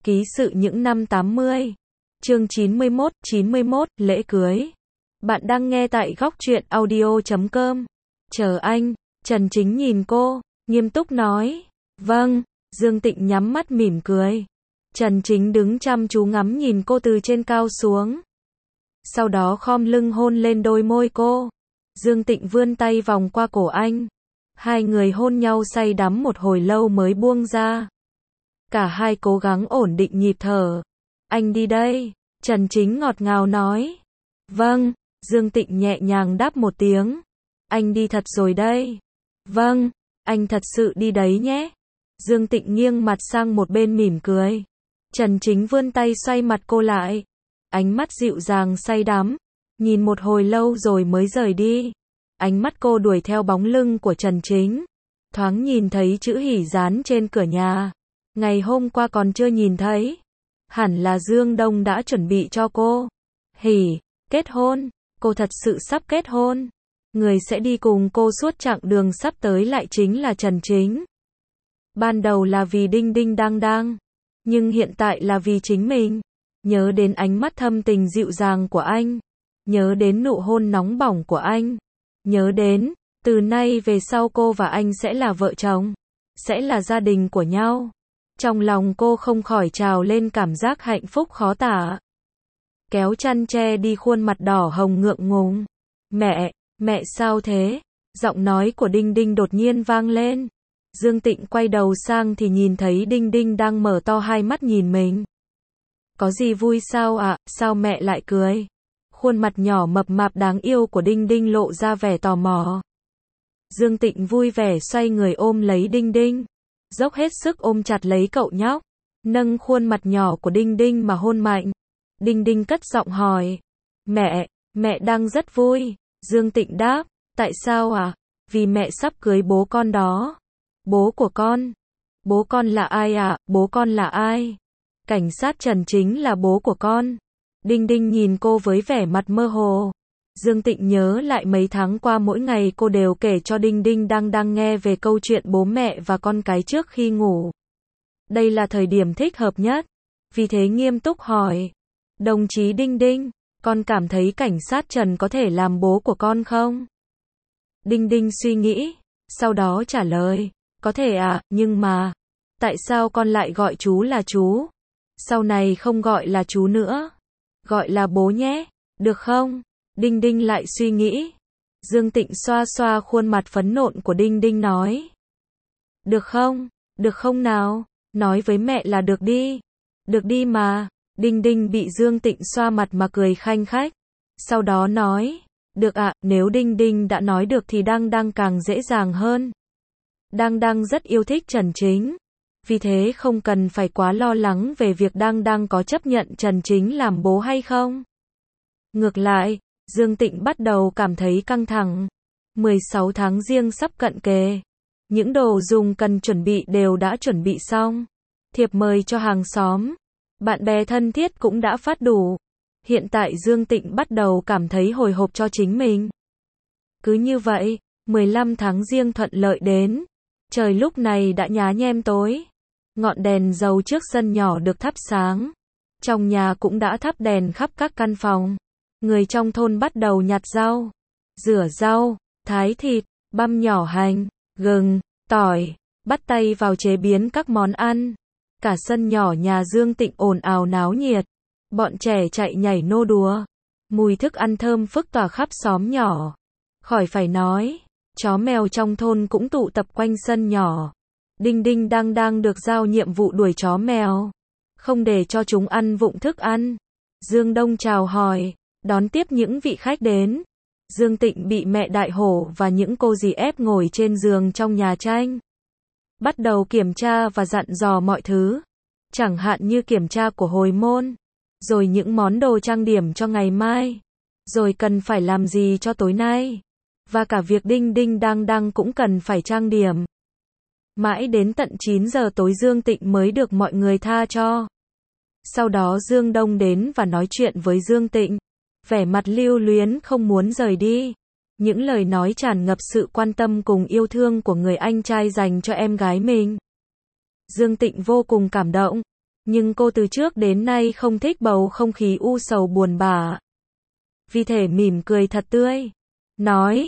Ký sự những năm 80. Chương 91, lễ cưới. Bạn đang nghe tại góc truyện audio.com. Chờ anh, Trần Chính nhìn cô, nghiêm túc nói. Vâng, Dương Tịnh nhắm mắt mỉm cười. Trần Chính đứng chăm chú ngắm nhìn cô từ trên cao xuống. Sau đó khom lưng hôn lên đôi môi cô. Dương Tịnh vươn tay vòng qua cổ anh. Hai người hôn nhau say đắm một hồi lâu mới buông ra. Cả hai cố gắng ổn định nhịp thở. Anh đi đây, Trần Chính ngọt ngào nói. Vâng, Dương Tịnh nhẹ nhàng đáp một tiếng. Anh đi thật rồi đây. Vâng, anh thật sự đi đấy nhé. Dương Tịnh nghiêng mặt sang một bên mỉm cười. Trần Chính vươn tay xoay mặt cô lại. Ánh mắt dịu dàng say đắm. Nhìn một hồi lâu rồi mới rời đi. Ánh mắt cô đuổi theo bóng lưng của Trần Chính. Thoáng nhìn thấy chữ hỉ dán trên cửa nhà. Ngày hôm qua còn chưa nhìn thấy. Hẳn là Dương Đông đã chuẩn bị cho cô. Hỉ, kết hôn. Cô thật sự sắp kết hôn. Người sẽ đi cùng cô suốt chặng đường sắp tới lại chính là Trần Chính. Ban đầu là vì đinh đinh đang đang. Nhưng hiện tại là vì chính mình. Nhớ đến ánh mắt thâm tình dịu dàng của anh. Nhớ đến nụ hôn nóng bỏng của anh. Nhớ đến, từ nay về sau cô và anh sẽ là vợ chồng. Sẽ là gia đình của nhau. Trong lòng cô không khỏi trào lên cảm giác hạnh phúc khó tả. Kéo chăn che đi khuôn mặt đỏ hồng ngượng ngùng. Mẹ sao thế? Giọng nói của Đinh Đinh đột nhiên vang lên. Dương Tịnh quay đầu sang thì nhìn thấy Đinh Đinh đang mở to hai mắt nhìn mình. Có gì vui sao ạ? Sao mẹ lại cười? Khuôn mặt nhỏ mập mạp đáng yêu của Đinh Đinh lộ ra vẻ tò mò. Dương Tịnh vui vẻ xoay người ôm lấy Đinh Đinh. Dốc hết sức ôm chặt lấy cậu nhóc. Nâng khuôn mặt nhỏ của Đinh Đinh mà hôn mạnh. Đinh Đinh cất giọng hỏi. Mẹ đang rất vui. Dương Tịnh đáp. Tại sao à? Vì mẹ sắp cưới bố con đó. Bố của con? Bố con là ai ạ? Bố con là ai? Cảnh sát Trần Chính là bố của con. Đinh Đinh nhìn cô với vẻ mặt mơ hồ. Dương Tịnh nhớ lại mấy tháng qua mỗi ngày cô đều kể cho Đinh Đinh đang nghe về câu chuyện bố mẹ và con cái trước khi ngủ. Đây là thời điểm thích hợp nhất. Vì thế nghiêm túc hỏi. Đồng chí Đinh Đinh, con cảm thấy cảnh sát Trần có thể làm bố của con không? Đinh Đinh suy nghĩ, sau đó trả lời. Có thể ạ, nhưng mà, tại sao con lại gọi chú là chú? Sau này không gọi là chú nữa. Gọi là bố nhé, được không? Đinh Đinh lại suy nghĩ. Dương Tịnh xoa xoa khuôn mặt phấn nộn của Đinh Đinh nói. Được không nào? Nói với mẹ là được đi. Được đi mà. Đinh Đinh bị Dương Tịnh xoa mặt mà cười khanh khách. Sau đó nói. Được ạ, nếu Đinh Đinh đã nói được thì đang càng dễ dàng hơn. Đang rất yêu thích Trần Chính. Vì thế không cần phải quá lo lắng về việc đang có chấp nhận Trần Chính làm bố hay không. Ngược lại, Dương Tịnh bắt đầu cảm thấy căng thẳng. 16 tháng Giêng sắp cận kề. Những đồ dùng cần chuẩn bị đều đã chuẩn bị xong. Thiệp mời cho hàng xóm, bạn bè thân thiết cũng đã phát đủ. Hiện tại Dương Tịnh bắt đầu cảm thấy hồi hộp cho chính mình. Cứ như vậy, 15 tháng Giêng thuận lợi đến. Trời lúc này đã nhá nhem tối. Ngọn đèn dầu trước sân nhỏ được thắp sáng. Trong nhà cũng đã thắp đèn khắp các căn phòng. Người trong thôn bắt đầu nhặt rau, rửa rau, thái thịt, băm nhỏ hành, gừng, tỏi, bắt tay vào chế biến các món ăn. Cả sân nhỏ nhà Dương Tịnh ồn ào náo nhiệt. Bọn trẻ chạy nhảy nô đùa. Mùi thức ăn thơm phức tỏa khắp xóm nhỏ. Khỏi phải nói, chó mèo trong thôn cũng tụ tập quanh sân nhỏ. Đinh Đinh đang được giao nhiệm vụ đuổi chó mèo. Không để cho chúng ăn vụng thức ăn. Dương Đông chào hỏi, đón tiếp những vị khách đến. Dương Tịnh bị mẹ Đại Hổ và những cô dì ép ngồi trên giường trong nhà tranh. Bắt đầu kiểm tra và dặn dò mọi thứ. Chẳng hạn như kiểm tra của hồi môn. Rồi những món đồ trang điểm cho ngày mai. Rồi cần phải làm gì cho tối nay. Và cả việc Đinh Đinh đang cũng cần phải trang điểm. Mãi đến tận 9 giờ tối Dương Tịnh mới được mọi người tha cho. Sau đó Dương Đông đến và nói chuyện với Dương Tịnh. Vẻ mặt lưu luyến không muốn rời đi. Những lời nói tràn ngập sự quan tâm cùng yêu thương của người anh trai dành cho em gái mình. Dương Tịnh vô cùng cảm động. Nhưng cô từ trước đến nay không thích bầu không khí u sầu buồn bã. Vì thế mỉm cười thật tươi. Nói,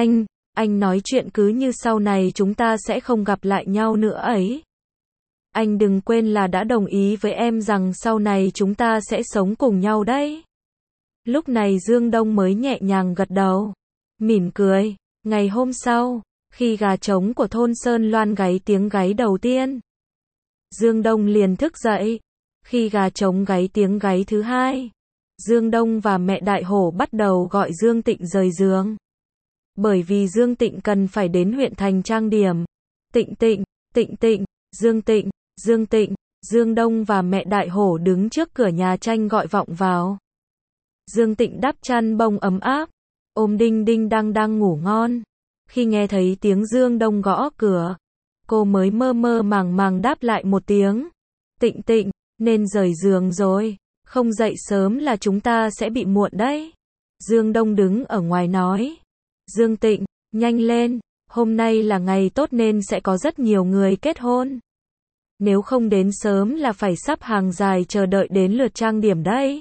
anh nói chuyện cứ như sau này chúng ta sẽ không gặp lại nhau nữa ấy. Anh đừng quên là đã đồng ý với em rằng sau này chúng ta sẽ sống cùng nhau đấy. Lúc này Dương Đông mới nhẹ nhàng gật đầu, mỉm cười. Ngày hôm sau, khi gà trống của thôn Sơn Loan gáy tiếng gáy đầu tiên, Dương Đông liền thức dậy. Khi gà trống gáy tiếng gáy thứ hai, Dương Đông và mẹ Đại Hổ bắt đầu gọi Dương Tịnh rời giường. Bởi vì Dương Tịnh cần phải đến huyện thành trang điểm. Tịnh Tịnh, Dương Tịnh, Dương Đông và mẹ Đại Hổ đứng trước cửa nhà tranh gọi vọng vào. Dương Tịnh đắp chăn bông ấm áp, ôm Đinh Đinh đang ngủ ngon. Khi nghe thấy tiếng Dương Đông gõ cửa, cô mới mơ mơ màng đáp lại một tiếng. Tịnh, nên rời giường rồi, không dậy sớm là chúng ta sẽ bị muộn đấy. Dương Đông đứng ở ngoài nói. Dương Tịnh, nhanh lên, hôm nay là ngày tốt nên sẽ có rất nhiều người kết hôn. Nếu không đến sớm là phải sắp hàng dài chờ đợi đến lượt trang điểm đấy.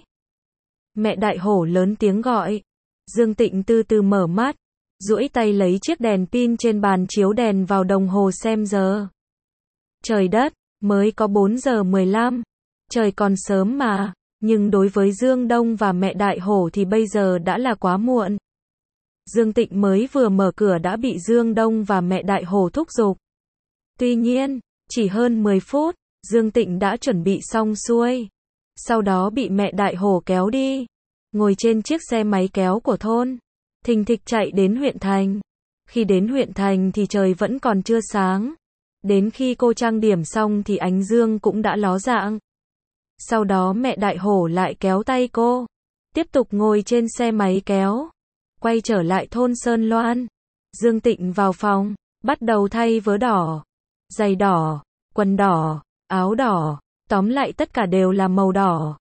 Mẹ Đại Hổ lớn tiếng gọi. Dương Tịnh từ từ mở mắt, duỗi tay lấy chiếc đèn pin trên bàn chiếu đèn vào đồng hồ xem giờ. Trời đất, mới có 4 giờ 15. Trời còn sớm mà, nhưng đối với Dương Đông và mẹ Đại Hổ thì bây giờ đã là quá muộn. Dương Tịnh mới vừa mở cửa đã bị Dương Đông và mẹ Đại Hổ thúc giục. Tuy nhiên, chỉ hơn 10 phút, Dương Tịnh đã chuẩn bị xong xuôi. Sau đó bị mẹ Đại Hổ kéo đi, ngồi trên chiếc xe máy kéo của thôn, thình thịch chạy đến huyện thành. Khi đến huyện thành thì trời vẫn còn chưa sáng. Đến khi cô trang điểm xong thì ánh dương cũng đã ló dạng. Sau đó mẹ Đại Hổ lại kéo tay cô, tiếp tục ngồi trên xe máy kéo, quay trở lại thôn Sơn Loan. Dương Tịnh vào phòng, bắt đầu thay vớ đỏ, giày đỏ, quần đỏ, áo đỏ, tóm lại tất cả đều là màu đỏ.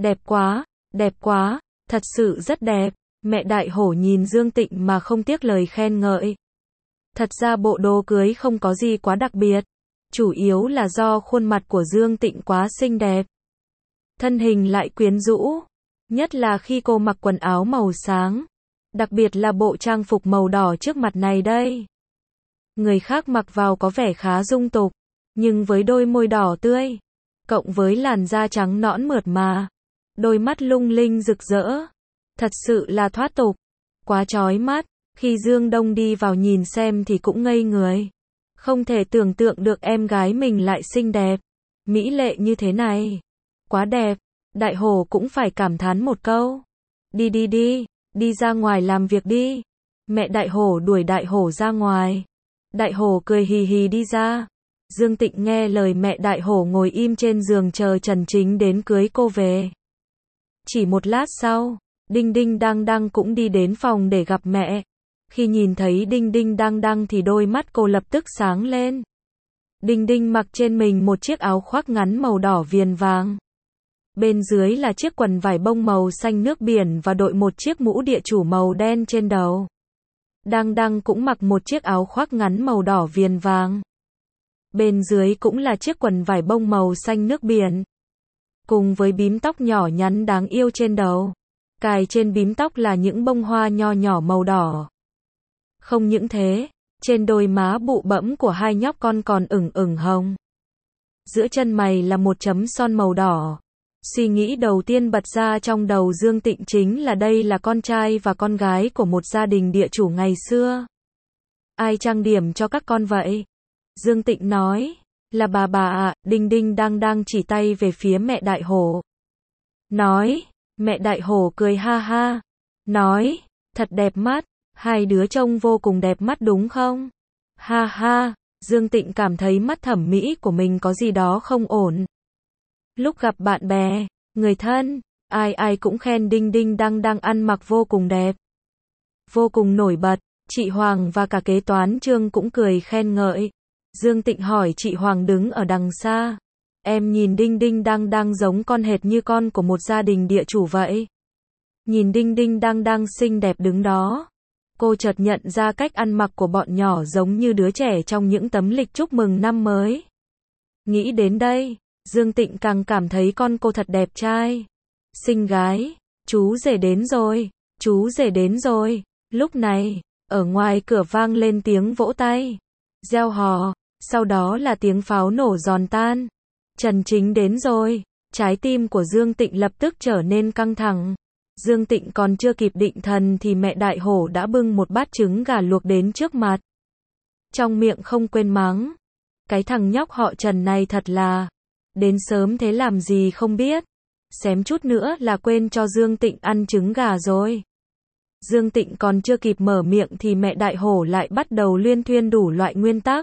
Đẹp quá, thật sự rất đẹp. Mẹ Đại Hổ nhìn Dương Tịnh mà không tiếc lời khen ngợi. Thật ra bộ đồ cưới không có gì quá đặc biệt, chủ yếu là do khuôn mặt của Dương Tịnh quá xinh đẹp. Thân hình lại quyến rũ, nhất là khi cô mặc quần áo màu sáng, đặc biệt là bộ trang phục màu đỏ trước mặt này đây. Người khác mặc vào có vẻ khá dung tục, nhưng với đôi môi đỏ tươi, cộng với làn da trắng nõn mượt mà, đôi mắt lung linh rực rỡ, thật sự là thoát tục, quá chói mắt. Khi Dương Đông đi vào nhìn xem thì cũng ngây người, không thể tưởng tượng được em gái mình lại xinh đẹp, mỹ lệ như thế này. Quá đẹp, Đại Hổ cũng phải cảm thán một câu. Đi ra ngoài làm việc đi. Mẹ Đại Hổ đuổi Đại Hổ ra ngoài. Đại Hổ cười hì hì đi ra. Dương Tịnh nghe lời mẹ Đại Hổ ngồi im trên giường chờ Trần Chính đến cưới cô về. Chỉ một lát sau, Đinh Đinh đang cũng đi đến phòng để gặp mẹ. Khi nhìn thấy Đinh Đinh đang thì đôi mắt cô lập tức sáng lên. Đinh Đinh mặc trên mình một chiếc áo khoác ngắn màu đỏ viền vàng. Bên dưới là chiếc quần vải bông màu xanh nước biển và đội một chiếc mũ địa chủ màu đen trên đầu. Đang cũng mặc một chiếc áo khoác ngắn màu đỏ viền vàng. Bên dưới cũng là chiếc quần vải bông màu xanh nước biển. Cùng với bím tóc nhỏ nhắn đáng yêu trên đầu. Cài trên bím tóc là những bông hoa nho nhỏ màu đỏ. Không những thế, trên đôi má bụ bẫm của hai nhóc con còn ửng hồng. Giữa chân mày là một chấm son màu đỏ. Suy nghĩ đầu tiên bật ra trong đầu Dương Tịnh chính là đây là con trai và con gái của một gia đình địa chủ ngày xưa. Ai trang điểm cho các con vậy? Dương Tịnh nói, là bà ạ. Đinh Đinh đang chỉ tay về phía mẹ Đại Hổ. Nói, mẹ Đại Hổ cười ha ha. Nói, thật đẹp mắt, hai đứa trông vô cùng đẹp mắt đúng không? Ha ha, Dương Tịnh cảm thấy mắt thẩm mỹ của mình có gì đó không ổn. Lúc gặp bạn bè, người thân, ai cũng khen Đinh Đinh đang ăn mặc vô cùng đẹp, vô cùng nổi bật. Chị Hoàng và cả kế toán Trương cũng cười khen ngợi. Dương Tịnh hỏi chị Hoàng đứng ở đằng xa, em nhìn Đinh Đinh đang giống con hệt như con của một gia đình địa chủ vậy. Nhìn Đinh Đinh đang xinh đẹp đứng đó, cô chợt nhận ra cách ăn mặc của bọn nhỏ giống như đứa trẻ trong những tấm lịch chúc mừng năm mới. Nghĩ đến đây, Dương Tịnh càng cảm thấy con cô thật đẹp trai. Xinh gái, chú rể đến rồi, chú rể đến rồi. Lúc này, ở ngoài cửa vang lên tiếng vỗ tay, reo hò, sau đó là tiếng pháo nổ giòn tan. Trần Chính đến rồi, trái tim của Dương Tịnh lập tức trở nên căng thẳng. Dương Tịnh còn chưa kịp định thần thì mẹ đại hổ đã bưng một bát trứng gà luộc đến trước mặt. Trong miệng không quên mắng, cái thằng nhóc họ Trần này thật là, đến sớm thế làm gì không biết, xém chút nữa là quên cho Dương Tịnh ăn trứng gà rồi. Dương Tịnh còn chưa kịp mở miệng thì mẹ đại hổ lại bắt đầu luyên thuyên đủ loại nguyên tắc.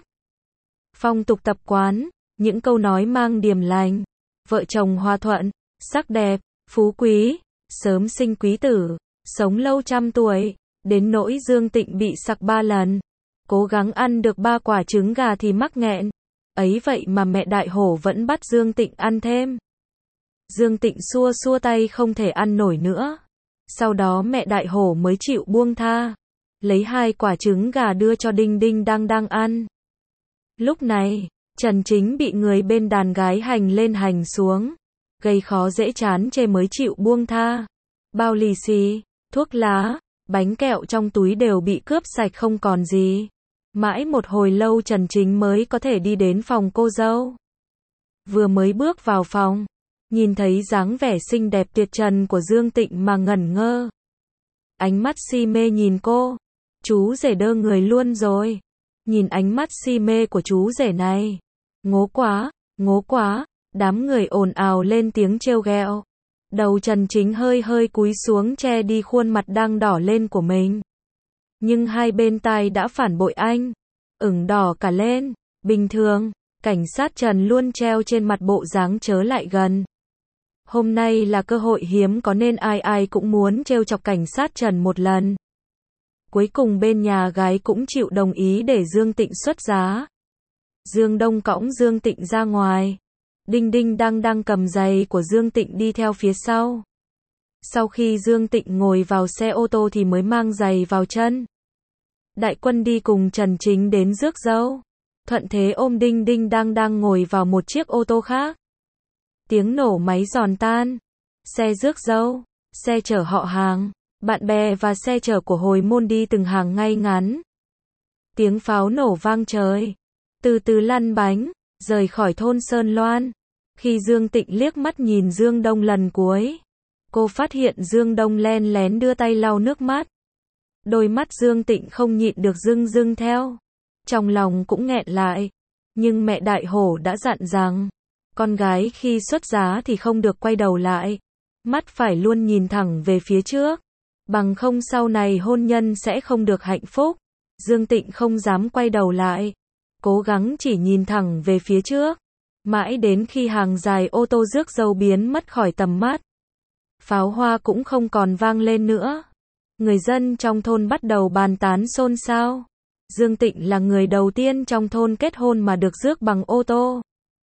Phong tục tập quán, những câu nói mang điềm lành, vợ chồng hòa thuận, sắc đẹp, phú quý, sớm sinh quý tử, sống lâu trăm tuổi, đến nỗi Dương Tịnh bị sặc 3 lần. Cố gắng ăn được 3 quả trứng gà thì mắc nghẹn. Ấy vậy mà mẹ đại hổ vẫn bắt Dương Tịnh ăn thêm. Dương Tịnh xua xua tay không thể ăn nổi nữa. Sau đó mẹ đại hổ mới chịu buông tha. Lấy 2 quả trứng gà đưa cho Đinh Đinh đang ăn. Lúc này, Trần Chính bị người bên đàn gái hành lên hành xuống. Gây khó dễ chán chê mới chịu buông tha. Bao lì xì, thuốc lá, bánh kẹo trong túi đều bị cướp sạch không còn gì. Mãi một hồi lâu Trần Chính mới có thể đi đến phòng cô dâu. Vừa mới bước vào phòng, nhìn thấy dáng vẻ xinh đẹp tuyệt trần của Dương Tịnh mà ngẩn ngơ. Ánh mắt si mê nhìn cô. Chú rể đơ người luôn rồi. Nhìn ánh mắt si mê của chú rể này. Ngố quá, ngố quá. Đám người ồn ào lên tiếng trêu ghẹo. Đầu Trần Chính hơi hơi cúi xuống che đi khuôn mặt đang đỏ lên của mình. Nhưng hai bên tai đã phản bội anh. Ửng đỏ cả lên. Bình thường, cảnh sát Trần luôn treo trên mặt bộ dáng chớ lại gần. Hôm nay là cơ hội hiếm có nên ai ai cũng muốn trêu chọc cảnh sát Trần một lần. Cuối cùng bên nhà gái cũng chịu đồng ý để Dương Tịnh xuất giá. Dương Đông cõng Dương Tịnh ra ngoài. Đinh Đinh đang cầm giày của Dương Tịnh đi theo phía sau. Sau khi Dương Tịnh ngồi vào xe ô tô thì mới mang giày vào chân. Đại Quân đi cùng Trần Chính đến rước dâu. Thuận Thế ôm Đinh Đinh đang ngồi vào một chiếc ô tô khác. Tiếng nổ máy giòn tan. Xe rước dâu, xe chở họ hàng, bạn bè và xe chở của hồi môn đi từng hàng ngay ngắn. Tiếng pháo nổ vang trời. Từ từ lăn bánh, rời khỏi thôn Sơn Loan. Khi Dương Tịnh liếc mắt nhìn Dương Đông lần cuối, cô phát hiện Dương Đông len lén đưa tay lau nước mắt. Đôi mắt Dương Tịnh không nhịn được rưng rưng theo. Trong lòng cũng nghẹn lại. Nhưng mẹ đại hổ đã dặn rằng, con gái khi xuất giá thì không được quay đầu lại. Mắt phải luôn nhìn thẳng về phía trước. Bằng không sau này hôn nhân sẽ không được hạnh phúc. Dương Tịnh không dám quay đầu lại. Cố gắng chỉ nhìn thẳng về phía trước. Mãi đến khi hàng dài ô tô rước dâu biến mất khỏi tầm mắt. Pháo hoa cũng không còn vang lên nữa. Người dân trong thôn bắt đầu bàn tán xôn xao. Dương Tịnh là người đầu tiên trong thôn kết hôn mà được rước bằng ô tô.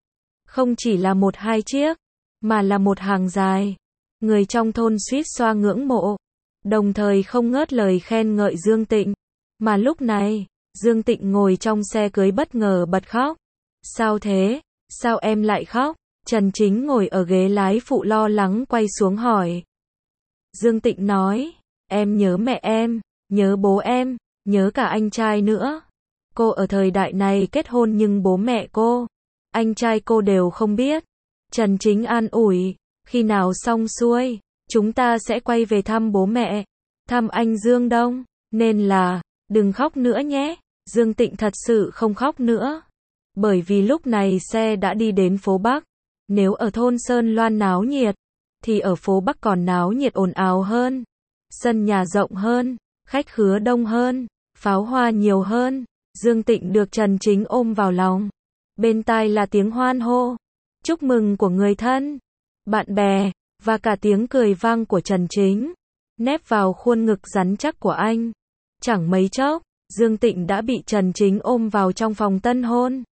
Không chỉ là 1-2 chiếc, mà là một hàng dài. Người trong thôn suýt xoa ngưỡng mộ. Đồng thời không ngớt lời khen ngợi Dương Tịnh. Mà lúc này, Dương Tịnh ngồi trong xe cưới bất ngờ bật khóc. Sao thế? Sao em lại khóc? Trần Chính ngồi ở ghế lái phụ lo lắng quay xuống hỏi. Dương Tịnh nói, em nhớ mẹ em, nhớ bố em, nhớ cả anh trai nữa. Cô ở thời đại này kết hôn nhưng bố mẹ cô, anh trai cô đều không biết. Trần Chính an ủi, khi nào xong xuôi, chúng ta sẽ quay về thăm bố mẹ, thăm anh Dương Đông, nên là, đừng khóc nữa nhé. Dương Tịnh thật sự không khóc nữa. Bởi vì lúc này xe đã đi đến phố Bắc. Nếu ở thôn Sơn Loan náo nhiệt, thì ở phố Bắc còn náo nhiệt ồn ào hơn. Sân nhà rộng hơn, khách khứa đông hơn, pháo hoa nhiều hơn. Dương Tịnh được Trần Chính ôm vào lòng. Bên tai là tiếng hoan hô, chúc mừng của người thân, bạn bè, và cả tiếng cười vang của Trần Chính, nép vào khuôn ngực rắn chắc của anh. Chẳng mấy chốc, Dương Tịnh đã bị Trần Chính ôm vào trong phòng tân hôn.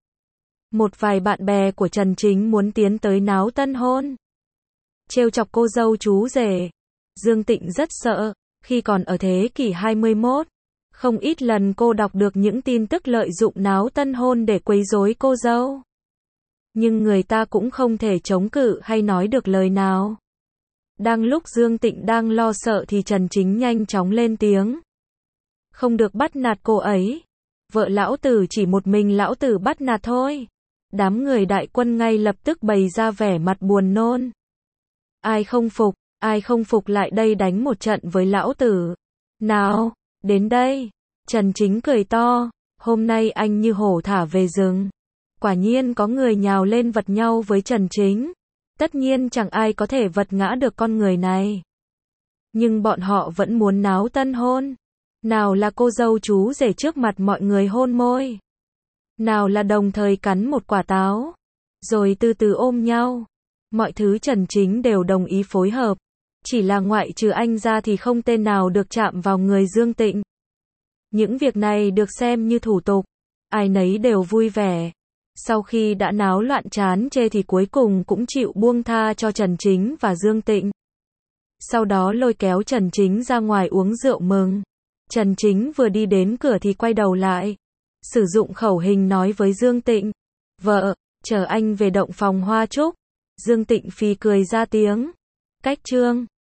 Một vài bạn bè của Trần Chính muốn tiến tới náo tân hôn, trêu chọc cô dâu chú rể. Dương Tịnh rất sợ, khi còn ở thế kỷ 21, không ít lần cô đọc được những tin tức lợi dụng náo tân hôn để quấy rối cô dâu. nhưng người ta cũng không thể chống cự hay nói được lời nào. Đang lúc Dương Tịnh đang lo sợ thì Trần Chính nhanh chóng lên tiếng. Không được bắt nạt cô ấy. Vợ lão tử chỉ một mình lão tử bắt nạt thôi. Đám người đại quân ngay lập tức bày ra vẻ mặt buồn nôn. Ai không phục lại đây đánh một trận với lão tử. Nào, đến đây. Trần Chính cười to, hôm nay anh như hổ thả về rừng. Quả nhiên có người nhào lên vật nhau với Trần Chính. Tất nhiên chẳng ai có thể vật ngã được con người này. Nhưng bọn họ vẫn muốn náo tân hôn. Nào là cô dâu chú rể trước mặt mọi người hôn môi. Nào là đồng thời cắn một quả táo. Rồi từ từ ôm nhau. Mọi thứ Trần Chính đều đồng ý phối hợp. Chỉ là ngoại trừ anh ra thì không tên nào được chạm vào người Dương Tịnh. Những việc này được xem như thủ tục. Ai nấy đều vui vẻ. Sau khi đã náo loạn chán chê thì cuối cùng cũng chịu buông tha cho Trần Chính và Dương Tịnh. Sau đó lôi kéo Trần Chính ra ngoài uống rượu mừng. Trần Chính vừa đi đến cửa thì quay đầu lại. Sử dụng khẩu hình nói với Dương Tịnh. Vợ, chờ anh về động phòng Hoa Trúc. Dương Tịnh phì cười ra tiếng. Cách chương